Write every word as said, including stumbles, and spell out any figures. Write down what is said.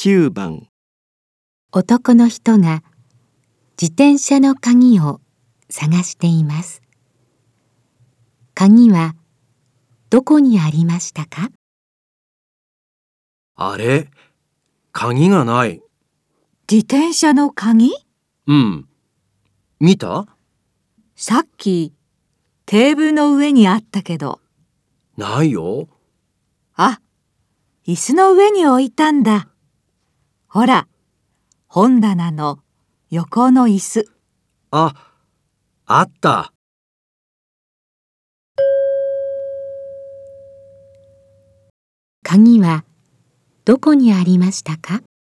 きゅうばん。 男の人が自転車の鍵を探しています。鍵はどこにありましたか？ あれ、鍵がない。 自転車の鍵？ うん。見た？ さっきテーブルの上にあったけど。 ないよ。 あ、椅子の上に置いたんだ。ほら、本棚の横の椅子。 あ、あった。 鍵はどこにありましたか？